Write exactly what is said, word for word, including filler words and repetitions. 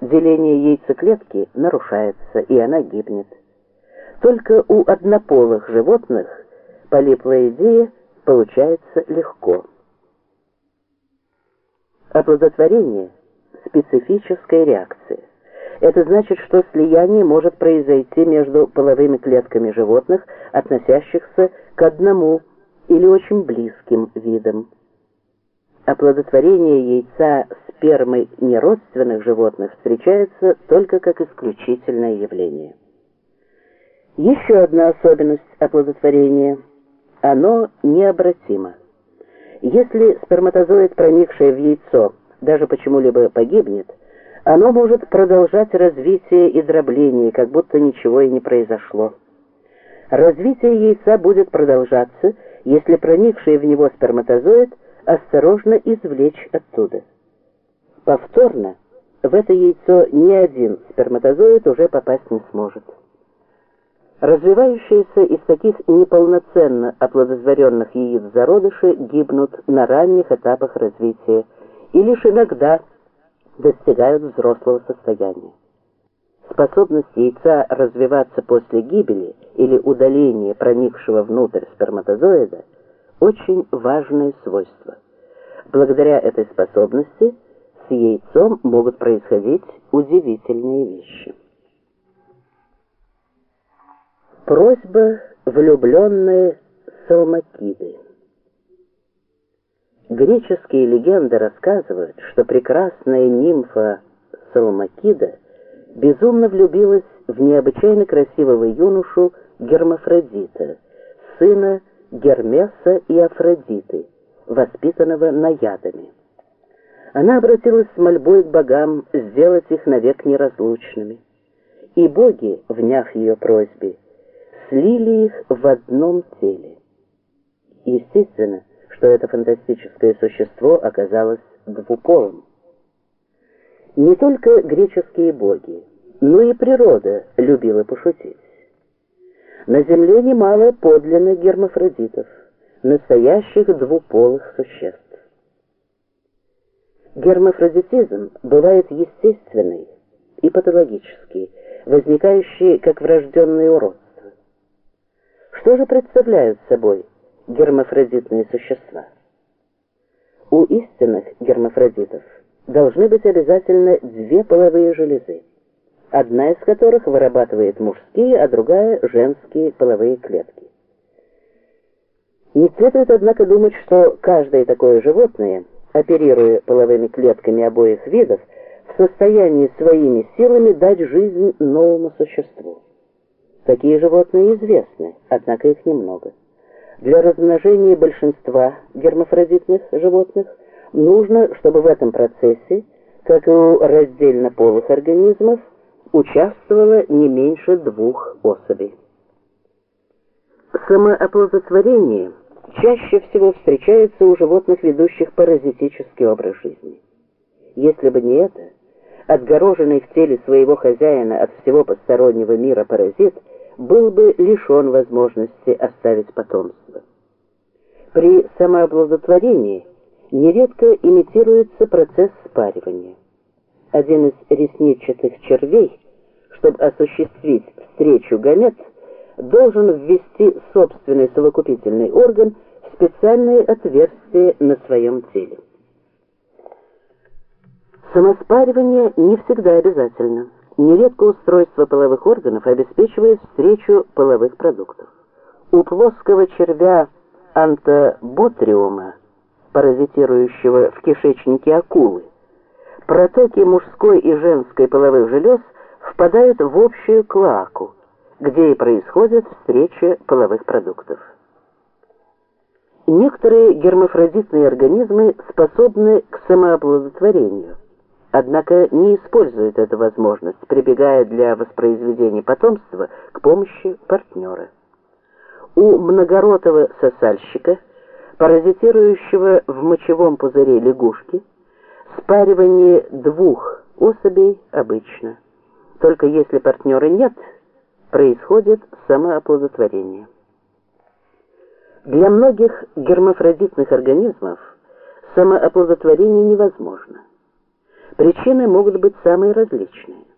деление яйцеклетки нарушается, и она гибнет. Только у однополых животных полиплоидия получается легко. Оплодотворение – специфическая реакция. Это значит, что слияние может произойти между половыми клетками животных, относящихся к одному или очень близким видам. Оплодотворение яйца спермой неродственных животных встречается только как исключительное явление. Еще одна особенность оплодотворения – оно необратимо. Если сперматозоид, проникший в яйцо, даже почему-либо погибнет, оно может продолжать развитие и дробление, как будто ничего и не произошло. Развитие яйца будет продолжаться, если проникший в него сперматозоид осторожно извлечь оттуда. Повторно в это яйцо ни один сперматозоид уже попасть не сможет. Развивающиеся из таких неполноценно оплодотворенных яиц зародыши гибнут на ранних этапах развития и лишь иногда достигают взрослого состояния. Способность яйца развиваться после гибели или удаления проникшего внутрь сперматозоида – очень важное свойство. Благодаря этой способности с яйцом могут происходить удивительные вещи. Просьба влюбленной Салмакиды. Греческие легенды рассказывают, что прекрасная нимфа Салмакида безумно влюбилась в необычайно красивого юношу Гермафродита, сына Гермеса и Афродиты, воспитанного наядами. Она обратилась с мольбой к богам сделать их навек неразлучными. И боги, вняв ее просьбе, слили их в одном теле. Естественно, что это фантастическое существо оказалось двуполым. Не только греческие боги, но и природа любила пошутить. На земле немало подлинных гермафродитов, настоящих двуполых существ. Гермафродитизм бывает естественный и патологический, возникающий как врожденное уродство. Что же представляют собой гермафродитные существа? У истинных гермафродитов должны быть обязательно две половые железы, одна из которых вырабатывает мужские, а другая – женские половые клетки. Не следует, однако, думать, что каждое такое животное, оперируя половыми клетками обоих видов, в состоянии своими силами дать жизнь новому существу. Такие животные известны, однако их немного. Для размножения большинства гермафродитных животных нужно, чтобы в этом процессе, как и у раздельнополых организмов, участвовало не меньше двух особей. Самооплодотворение чаще всего встречается у животных, ведущих паразитический образ жизни. Если бы не это, отгороженный в теле своего хозяина от всего постороннего мира паразит был бы лишен возможности оставить потомство. При самооплодотворении нередко имитируется процесс спаривания. Один из ресничатых червей, чтобы осуществить встречу гамет, должен ввести собственный совокупительный орган в специальные отверстия на своем теле. Самоспаривание не всегда обязательно. Нередко устройство половых органов обеспечивает встречу половых продуктов. У плоского червя антоботриума, паразитирующего в кишечнике акулы, протоки мужской и женской половых желез впадают в общую клоаку, где и происходит встреча половых продуктов. Некоторые гермафродитные организмы способны к самооплодотворению, однако не используют эту возможность, прибегая для воспроизведения потомства к помощи партнера. У многоротого сосальщика, паразитирующего в мочевом пузыре лягушки, спаривание двух особей обычно. Только если партнера нет, происходит самооплодотворение. Для многих гермафродитных организмов самооплодотворение невозможно. Причины могут быть самые различные.